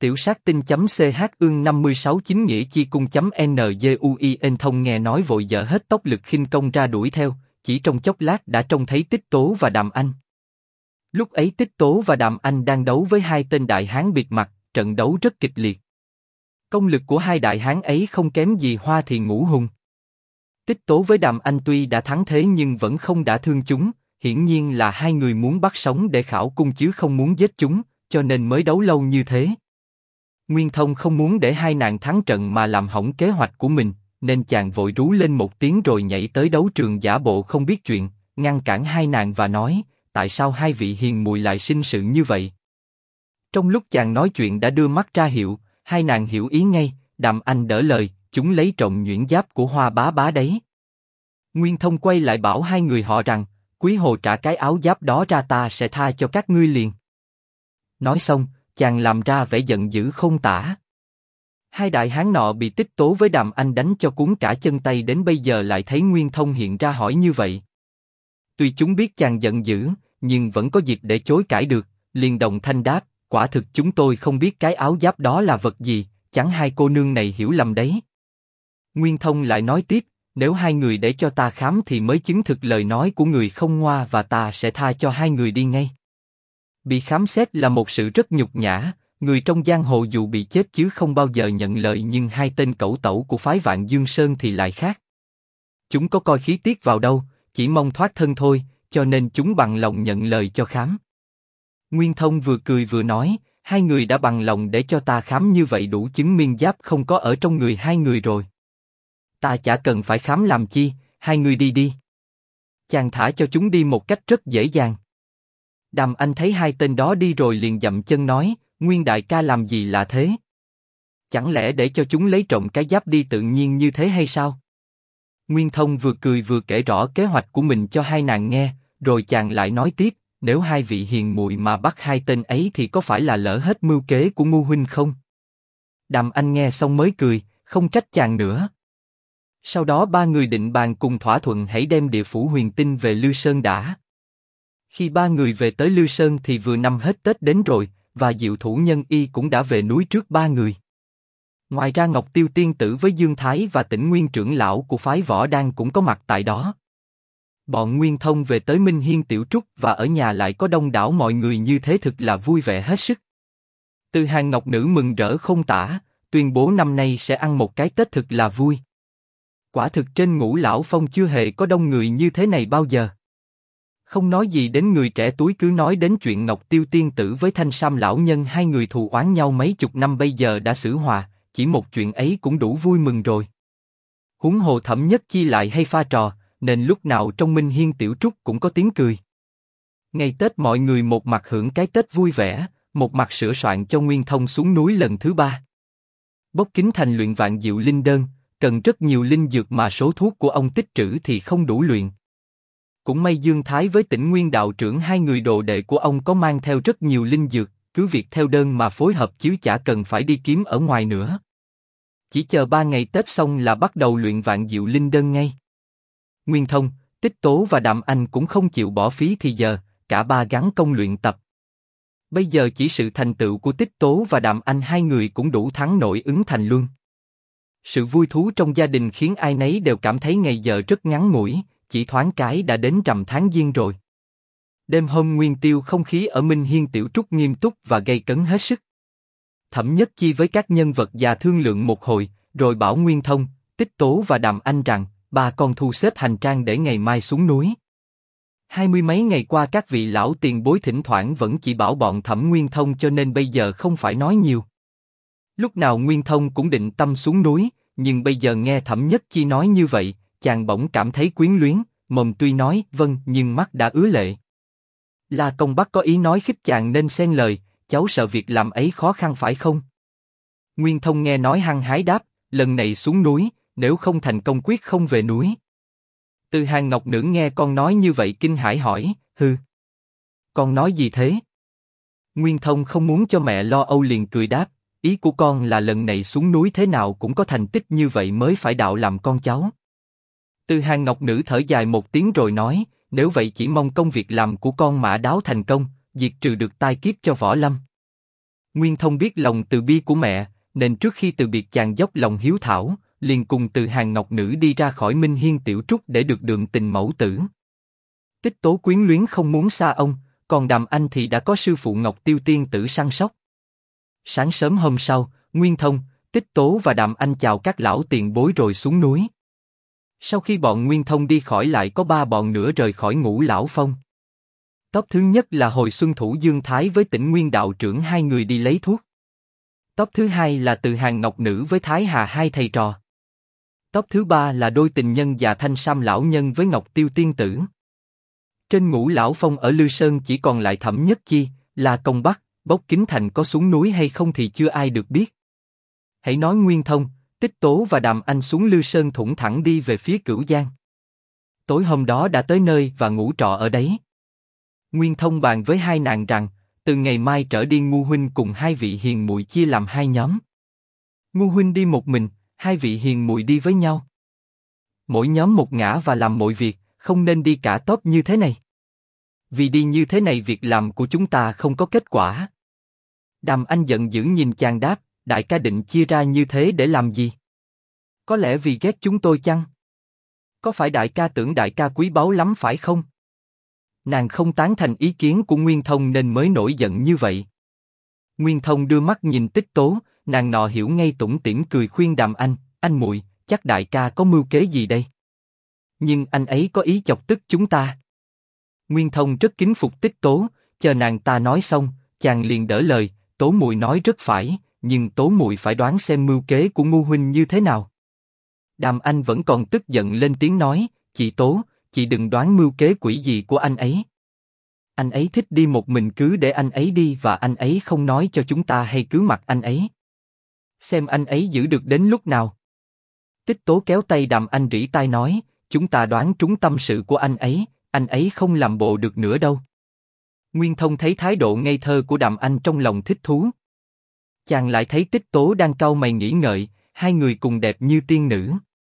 Tiểu sát tinh.ch ương 56 chính nghĩa chi cung.nguin thông nghe nói vội dở hết tốc lực khinh công ra đuổi theo, chỉ trong chốc lát đã trông thấy Tích Tố và Đàm Anh. Lúc ấy Tích Tố và Đàm Anh đang đấu với hai tên đại hán bịt mặt, trận đấu rất kịch liệt. Công lực của hai đại hán ấy không kém gì Hoa Thì Ngũ Hùng. Tích Tố với Đàm Anh tuy đã thắng thế nhưng vẫn không đả thương chúng, hiển nhiên là hai người muốn bắt sống để khảo cung chứ không muốn giết chúng, cho nên mới đấu lâu như thế. Nguyên Thông không muốn để hai nàng thắng trận mà làm hỏng kế hoạch của mình, nên chàng vội rú lên một tiếng rồi nhảy tới đấu trường giả bộ không biết chuyện, ngăn cản hai nàng và nói, tại sao hai vị hiền muội lại sinh sự như vậy? Trong lúc chàng nói chuyện đã đưa mắt ra hiệu, hai nàng hiểu ý ngay, Đàm Anh đỡ lời, chúng lấy trộm nhuyễn giáp của Hoa bá bá đấy. Nguyên Thông quay lại bảo hai người họ rằng, Quý Hồ trả cái áo giáp đó ra ta sẽ tha cho các ngươi liền. Nói xong, chàng làm ra vẻ giận dữ không tả. Hai đại hán nọ bị Tích Tố với Đàm Anh đánh cho cuốn cả chân tay đến bây giờ lại thấy Nguyên Thông hiện ra hỏi như vậy. Tuy chúng biết chàng giận dữ, nhưng vẫn có dịp để chối cãi được, liền đồng thanh đáp, quả thực chúng tôi không biết cái áo giáp đó là vật gì, chẳng hai cô nương này hiểu lầm đấy. Nguyên Thông lại nói tiếp, nếu hai người để cho ta khám thì mới chứng thực lời nói của người không ngoa và ta sẽ tha cho hai người đi ngay. Bị khám xét là một sự rất nhục nhã, người trong giang hồ dù bị chết chứ không bao giờ nhận lời, nhưng hai tên cẩu tẩu của phái Vạn Dương Sơn thì lại khác. Chúng có coi khí tiết vào đâu, chỉ mong thoát thân thôi, cho nên chúng bằng lòng nhận lời cho khám. Nguyên Thông vừa cười vừa nói, hai người đã bằng lòng để cho ta khám như vậy đủ chứng minh giáp không có ở trong người hai người rồi. Ta chả cần phải khám làm chi, hai người đi đi. Chàng thả cho chúng đi một cách rất dễ dàng. Đàm Anh thấy hai tên đó đi rồi liền dậm chân nói, Nguyên đại ca làm gì lạ thế? Chẳng lẽ để cho chúng lấy trộm cái giáp đi tự nhiên như thế hay sao? Nguyên Thông vừa cười vừa kể rõ kế hoạch của mình cho hai nàng nghe, rồi chàng lại nói tiếp, nếu hai vị hiền muội mà bắt hai tên ấy thì có phải là lỡ hết mưu kế của Ngô huynh không? Đàm Anh nghe xong mới cười, không trách chàng nữa. Sau đó ba người định bàn cùng thỏa thuận hãy đem địa phủ huyền tinh về Lư Sơn đã. Khi ba người về tới Lư Sơn thì vừa năm hết Tết đến rồi, và Diệu Thủ Nhân Y cũng đã về núi trước ba người. Ngoài ra Ngọc Tiêu Tiên Tử với Dương Thái và Tĩnh Nguyên trưởng lão của phái Võ Đan cũng có mặt tại đó. Bọn Nguyên Thông về tới Minh Hiên Tiểu Trúc và ở nhà lại có đông đảo mọi người như thế thực là vui vẻ hết sức. Từ Hàng Ngọc Nữ mừng rỡ không tả, tuyên bố năm nay sẽ ăn một cái Tết thực là vui. Quả thực trên Ngũ Lão Phong chưa hề có đông người như thế này bao giờ. Không nói gì đến người trẻ túi cứ nói đến chuyện Ngọc Tiêu Tiên Tử với Thanh Sam lão nhân hai người thù oán nhau mấy chục năm bây giờ đã xử hòa, chỉ một chuyện ấy cũng đủ vui mừng rồi. Huống hồ Thẩm Nhất Chi lại hay pha trò, nên lúc nào trong Minh Hiên Tiểu Trúc cũng có tiếng cười. Ngày Tết mọi người một mặt hưởng cái Tết vui vẻ, một mặt sửa soạn cho Nguyên Thông xuống núi lần thứ ba. Bốc kính thành luyện vạn diệu linh đơn, cần rất nhiều linh dược mà số thuốc của ông tích trữ thì không đủ luyện. Cũng may Dương Thái với Tĩnh Nguyên đạo trưởng hai người đồ đệ của ông có mang theo rất nhiều linh dược, cứ việc theo đơn mà phối hợp chứ chả cần phải đi kiếm ở ngoài nữa. Chỉ chờ 3 ngày Tết xong là bắt đầu luyện vạn diệu linh đơn ngay. Nguyên Thông, Tích Tố và Đàm Anh cũng không chịu bỏ phí thì giờ, cả ba gắng công luyện tập. Bây giờ chỉ sự thành tựu của Tích Tố và Đàm Anh hai người cũng đủ thắng nổi Ứng Thành Luân. Sự vui thú trong gia đình khiến ai nấy đều cảm thấy ngày giờ rất ngắn ngủi, chỉ thoáng cái đã đến rằm tháng Giêng rồi. Đêm hôm Nguyên Tiêu không khí ở Minh Hiên Tiểu Trúc nghiêm túc và gay cấn hết sức. Thẩm Nhất Chi với các nhân vật già thương lượng một hồi, rồi bảo Nguyên Thông, Tích Tố và Đàm Anh rằng, ba con thu xếp hành trang để ngày mai xuống núi. 20 mấy ngày qua các vị lão tiền bối thỉnh thoảng vẫn chỉ bảo bọn Thẩm Nguyên Thông cho nên bây giờ không phải nói nhiều. Lúc nào Nguyên Thông cũng định tâm xuống núi, nhưng bây giờ nghe Thẩm Nhất Chi nói như vậy, chàng bỗng cảm thấy quyến luyến, mồm tuy nói vâng nhưng mắt đã ứa lệ. La Công Bắc có ý nói khích chàng nên xen lời, cháu sợ việc làm ấy khó khăn phải không? Nguyên Thông nghe nói hăng hái đáp, lần này xuống núi, nếu không thành công quyết không về núi. Từ Hàng Ngọc Nữ nghe con nói như vậy kinh hãi hỏi, hừ, con nói gì thế? Nguyên Thông không muốn cho mẹ lo âu liền cười đáp, ý của con là lần này xuống núi thế nào cũng có thành tích như vậy mới phải đạo làm con cháu. Từ Hàng Ngọc Nữ thở dài một tiếng rồi nói, nếu vậy chỉ mong công việc làm của con mã đáo thành công, diệt trừ được tai kiếp cho Võ Lâm. Nguyên Thông biết lòng từ bi của mẹ, nên trước khi từ biệt chàng dốc lòng hiếu thảo, liền cùng từ Hàng Ngọc Nữ đi ra khỏi Minh Hiên Tiểu Trúc để được đường tình mẫu tử. Tích Tố quyến luyến không muốn xa ông, còn Đàm Anh thì đã có sư phụ Ngọc Tiêu tiên tử săn sóc. Sáng sớm hôm sau, Nguyên Thông, Tích Tố và Đàm Anh chào các lão tiền bối rồi xuống núi. Sau khi bọn Nguyên Thông đi khỏi lại có 3 bọn nữa rời khỏi Ngũ Lão Phong. Tốp thứ nhất là Hồi Xuân Thủ Dương Thái với Tĩnh Nguyên đạo trưởng 2 người đi lấy thuốc. Tốp thứ hai là Từ Hàng Ngọc Nữ với Thái Hà 2 thầy trò. Tốp thứ ba là đôi tình nhân già Thanh Sam lão nhân với Ngọc Tiêu tiên tử. Trên Ngũ Lão Phong ở Lư Sơn chỉ còn lại Thẩm Nhất Chi, La Công Bắc, Bốc Kính Thành có xuống núi hay không thì chưa ai được biết. Hãy nói Nguyên Thông, Tích Tố và Đàm Anh xuống Lư Sơn thủng thẳng đi về phía Cửu Giang. Tối hôm đó đã tới nơi và ngủ trọ ở đấy. Nguyên Thông bàn với hai nàng rằng, từ ngày mai trở đi Ngu huynh cùng 2 vị hiền muội chia làm 2 nhóm. Ngu huynh đi một mình, 2 vị hiền muội đi với nhau. Mỗi nhóm một ngả và làm mọi việc, không nên đi cả tốp như thế này. Vì đi như thế này việc làm của chúng ta không có kết quả. Đàm Anh giận dữ nhìn chàng đáp, đại ca định chia ra như thế để làm gì? Có lẽ vì ghét chúng tôi chăng? Có phải đại ca tưởng đại ca quý báu lắm phải không? Nàng không tán thành ý kiến của Nguyên Thông nên mới nổi giận như vậy. Nguyên Thông đưa mắt nhìn Tích Tố, nàng nọ hiểu ngay tủm tỉm cười khuyên Đàm anh muội, chắc đại ca có mưu kế gì đây? Nhưng anh ấy có ý chọc tức chúng ta. Nguyên Thông rất kính phục Tích Tố, chờ nàng ta nói xong, chàng liền đỡ lời, Tố muội nói rất phải, nhưng Tố muội phải đoán xem mưu kế của Ngu huynh như thế nào. Đàm Anh vẫn còn tức giận lên tiếng nói, chị Tố, chị đừng đoán mưu kế quỷ gì của anh ấy. Anh ấy thích đi một mình cứ để anh ấy đi và anh ấy không nói cho chúng ta hay cứ mặc anh ấy. Xem anh ấy giữ được đến lúc nào. Tích Tố kéo tay Đàm Anh rỉ tai nói, chúng ta đoán trúng tâm sự của anh ấy không làm bộ được nữa đâu. Nguyên Thông thấy thái độ ngây thơ của Đàm Anh trong lòng thích thú. Chàng lại thấy Tích Tố đang cau mày nghĩ ngợi, 2 người cùng đẹp như tiên nữ.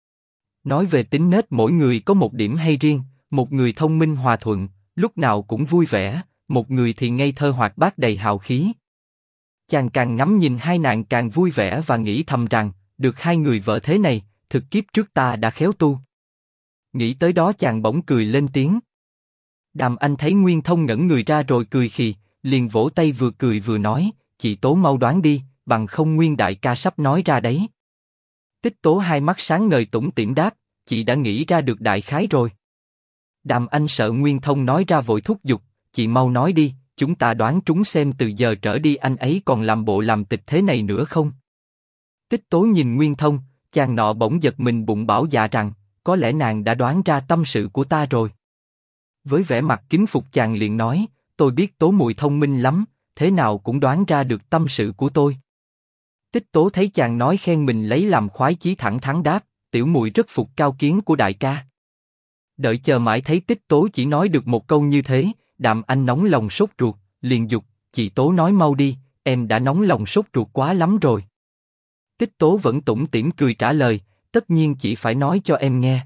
Nói về tính nết mỗi người có một điểm hay riêng, một người thông minh hòa thuận, lúc nào cũng vui vẻ, một người thì ngây thơ hoạt bát đầy hào khí. Chàng càng ngắm nhìn hai nàng càng vui vẻ và nghĩ thầm rằng, được 2 người vợ thế này, thực kiếp trước ta đã khéo tu. Nghĩ tới đó chàng bỗng cười lên tiếng. Đàm Anh thấy Nguyên Thông ngẩn người ra rồi cười khì, liền vỗ tay vừa cười vừa nói, chị Tố mau đoán đi, bằng không Nguyên đại ca sắp nói ra đấy. Tích Tố hai mắt sáng ngời tủm tỉm đáp, chị đã nghĩ ra được đại khái rồi. Đàm Anh sợ Nguyên Thông nói ra vội thúc giục, chị mau nói đi, chúng ta đoán trúng xem từ giờ trở đi anh ấy còn làm bộ làm tịch thế này nữa không. Tích Tố nhìn Nguyên Thông, chàng nọ bỗng giật mình bụng bảo dạ rằng, có lẽ nàng đã đoán ra tâm sự của ta rồi. Với vẻ mặt kính phục chàng liền nói, tôi biết Tố muội thông minh lắm, thế nào cũng đoán ra được tâm sự của tôi. Tích Tố thấy chàng nói khen mình lấy làm khoái chí thẳng thắn đáp, tiểu muội rất phục cao kiến của đại ca. Đợi chờ mãi thấy Tích Tố chỉ nói được một câu như thế, Đàm Anh nóng lòng sốt ruột, liền dục, chị Tố nói mau đi, em đã nóng lòng sốt ruột quá lắm rồi. Tích Tố vẫn tủm tỉm cười trả lời, tất nhiên chị phải nói cho em nghe.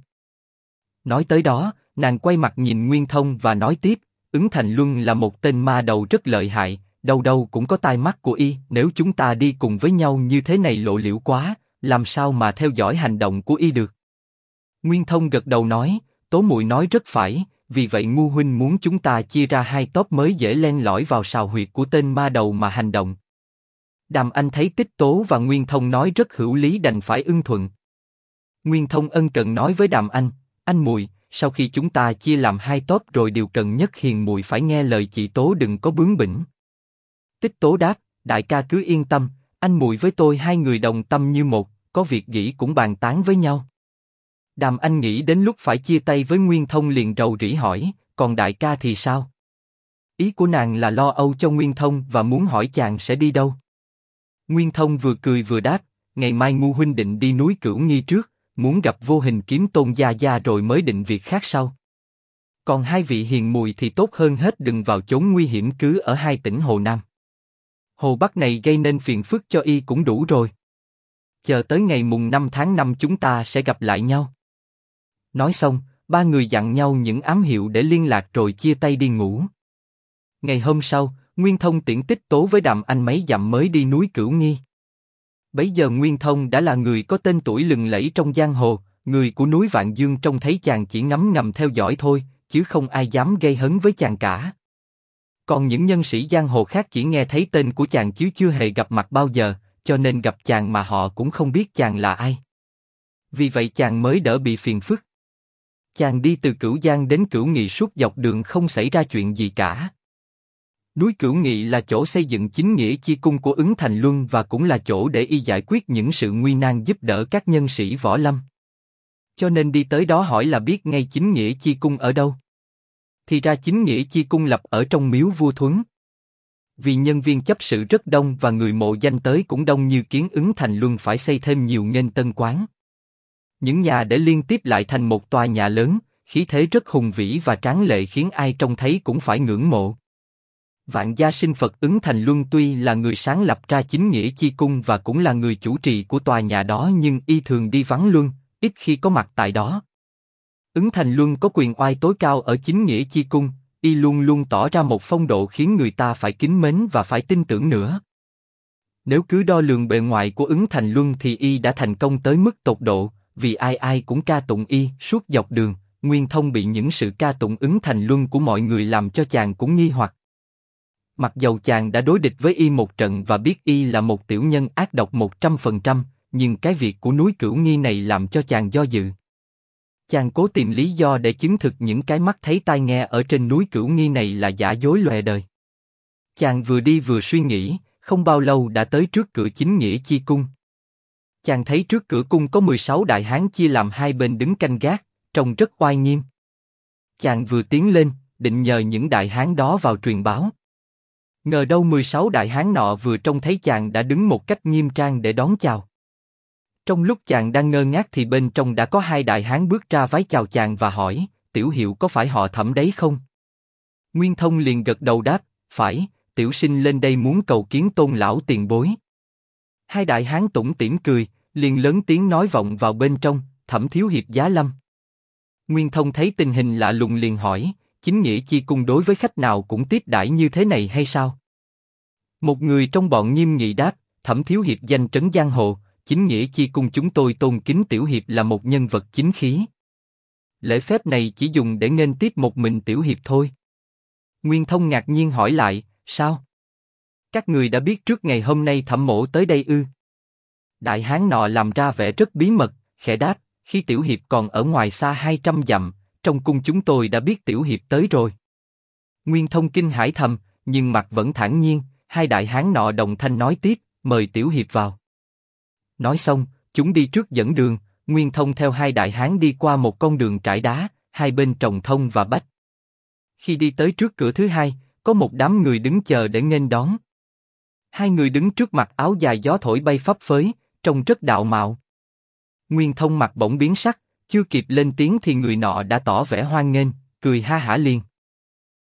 Nói tới đó, nàng quay mặt nhìn Nguyên Thông và nói tiếp, Ứng Thành Luân là một tên ma đầu rất lợi hại, đâu đâu cũng có tai mắt của y, nếu chúng ta đi cùng với nhau như thế này lộ liễu quá, làm sao mà theo dõi hành động của y được. Nguyên Thông gật đầu nói, Tố muội nói rất phải, vì vậy Ngu huynh muốn chúng ta chia ra 2 tốp mới dễ len lỏi vào sào huyệt của tên ma đầu mà hành động. Đàm Anh thấy Tích Tố và Nguyên Thông nói rất hữu lý đành phải ưng thuận. Nguyên Thông ân cần nói với Đàm anh muội, sau khi chúng ta chia làm 2 tốp rồi điều cần nhất hiền muội phải nghe lời chị Tố đừng có bướng bỉnh. Tích Tố đáp, đại ca cứ yên tâm, anh muội với tôi 2 người đồng tâm như một, có việc nghĩ cũng bàn tán với nhau. Đàm Anh nghĩ đến lúc phải chia tay với Nguyên Thông liền rầu rĩ hỏi, còn đại ca thì sao? Ý của nàng là lo âu cho Nguyên Thông và muốn hỏi chàng sẽ đi đâu. Nguyên Thông vừa cười vừa đáp, ngày mai Ngu huynh định đi núi Cửu Nghi trước, muốn gặp Vô Hình Kiếm Tôn gia gia rồi mới định việc khác sau. Còn 2 vị hiền muội thì tốt hơn hết đừng vào chốn nguy hiểm cứ ở 2 tỉnh Hồ Nam. Hồ Bắc này gây nên phiền phức cho y cũng đủ rồi. Chờ tới ngày mùng 5 tháng 5 chúng ta sẽ gặp lại nhau. Nói xong, 3 người dặn nhau những ám hiệu để liên lạc rồi chia tay đi ngủ. Ngày hôm sau, Nguyên Thông tiễn Tích Tố với Đàm Anh mấy dặm mới đi núi Cửu Nghi. Bấy giờ Nguyên Thông đã là người có tên tuổi lừng lẫy trong giang hồ, người của núi Vạn Dương trông thấy chàng chỉ ngấm ngầm theo dõi thôi, chứ không ai dám gây hấn với chàng cả. Còn những nhân sĩ giang hồ khác chỉ nghe thấy tên của chàng chứ chưa hề gặp mặt bao giờ, cho nên gặp chàng mà họ cũng không biết chàng là ai. Vì vậy chàng mới đỡ bị phiền phức. Chàng đi từ Cửu Giang đến Cửu Nghị suốt dọc đường không xảy ra chuyện gì cả. Núi Cửu Nghị là chỗ xây dựng chính nghĩa chi cung của Ứng Thành Luân và cũng là chỗ để y giải quyết những sự nguy nan giúp đỡ các nhân sĩ võ lâm. Cho nên đi tới đó hỏi là biết ngay chính nghĩa chi cung ở đâu. Thì ra chính nghĩa chi cung lập ở trong miếu vua Thuấn. Vì nhân viên chấp sự rất đông và người mộ danh tới cũng đông như kiến, Ứng Thành Luân phải xây thêm nhiều nghênh tân quán. Những nhà để liên tiếp lại thành một tòa nhà lớn, khí thế rất hùng vĩ và tráng lệ khiến ai trông thấy cũng phải ngưỡng mộ. Vạn gia sinh Phật Ứng Thành Luân tuy là người sáng lập ra chính nghĩa chi cung và cũng là người chủ trì của tòa nhà đó, nhưng y thường đi vắng luân, ít khi có mặt tại đó. Ứng Thành Luân có quyền oai tối cao ở chính nghĩa chi cung, y luôn luôn tỏ ra một phong độ khiến người ta phải kính mến và phải tin tưởng nữa. Nếu cứ đo lường bề ngoài của Ứng Thành Luân thì y đã thành công tới mức tột độ, vì ai ai cũng ca tụng y suốt dọc đường. Nguyên Thông bị những sự ca tụng Ứng Thành Luân của mọi người làm cho chàng cũng nghi hoặc. Mặc dầu chàng đã đối địch với y một trận và biết y là một tiểu nhân ác độc 100%, nhưng cái việc của núi Cửu Nghi này làm cho chàng do dự. Chàng cố tìm lý do để chứng thực những cái mắt thấy tai nghe ở trên núi Cửu Nghi này là giả dối lòe đời. Chàng vừa đi vừa suy nghĩ, không bao lâu đã tới trước cửa chính nghĩa chi cung. Chàng thấy trước cửa cung có 16 đại hán chia làm hai bên đứng canh gác, trông rất oai nghiêm. Chàng vừa tiến lên, định nhờ những đại hán đó vào truyền báo. Ngờ đâu 16 đại hán nọ vừa trông thấy chàng đã đứng một cách nghiêm trang để đón chào. Trong lúc chàng đang ngơ ngác thì bên trong đã có hai đại hán bước ra vái chào chàng và hỏi, tiểu hiệu có phải họ Thẩm đấy không? Nguyên Thông liền gật đầu đáp, phải, tiểu sinh lên đây muốn cầu kiến Tôn lão tiền bối. Hai đại hán tủm tỉm cười, liền lớn tiếng nói vọng vào bên trong, Thẩm thiếu hiệp giá lâm. Nguyên Thông thấy tình hình lạ lùng liền hỏi, chính nghĩa chi cung đối với khách nào cũng tiếp đãi như thế này hay sao? Một người trong bọn nghiêm nghị đáp, Thẩm thiếu hiệp danh trấn giang hồ, chính nghĩa chi cung chúng tôi tôn kính tiểu hiệp là một nhân vật chính khí. Lễ phép này chỉ dùng để nghênh tiếp một mình tiểu hiệp thôi. Nguyên Thông ngạc nhiên hỏi lại, sao? Các người đã biết trước ngày hôm nay Thẩm mỗ tới đây ư? Đại hán nọ làm ra vẻ rất bí mật, khẽ đáp, khi tiểu hiệp còn ở ngoài xa 200 dặm, trong cung chúng tôi đã biết tiểu hiệp tới rồi. Nguyên Thông kinh hãi thầm, nhưng mặt vẫn thản nhiên. Hai đại hán nọ đồng thanh nói tiếp, mời tiểu hiệp vào. Nói xong, chúng đi trước dẫn đường. Nguyên Thông theo hai đại hán đi qua một con đường trải đá, hai bên trồng thông và bách. Khi đi tới trước cửa thứ hai, có một đám người đứng chờ để nghênh đón. Hai người đứng trước mặt áo dài gió thổi bay phấp phới, trông rất đạo mạo. Nguyên Thông mặt bỗng biến sắc, chưa kịp lên tiếng thì người nọ đã tỏ vẻ hoan nghênh, cười ha hả liền.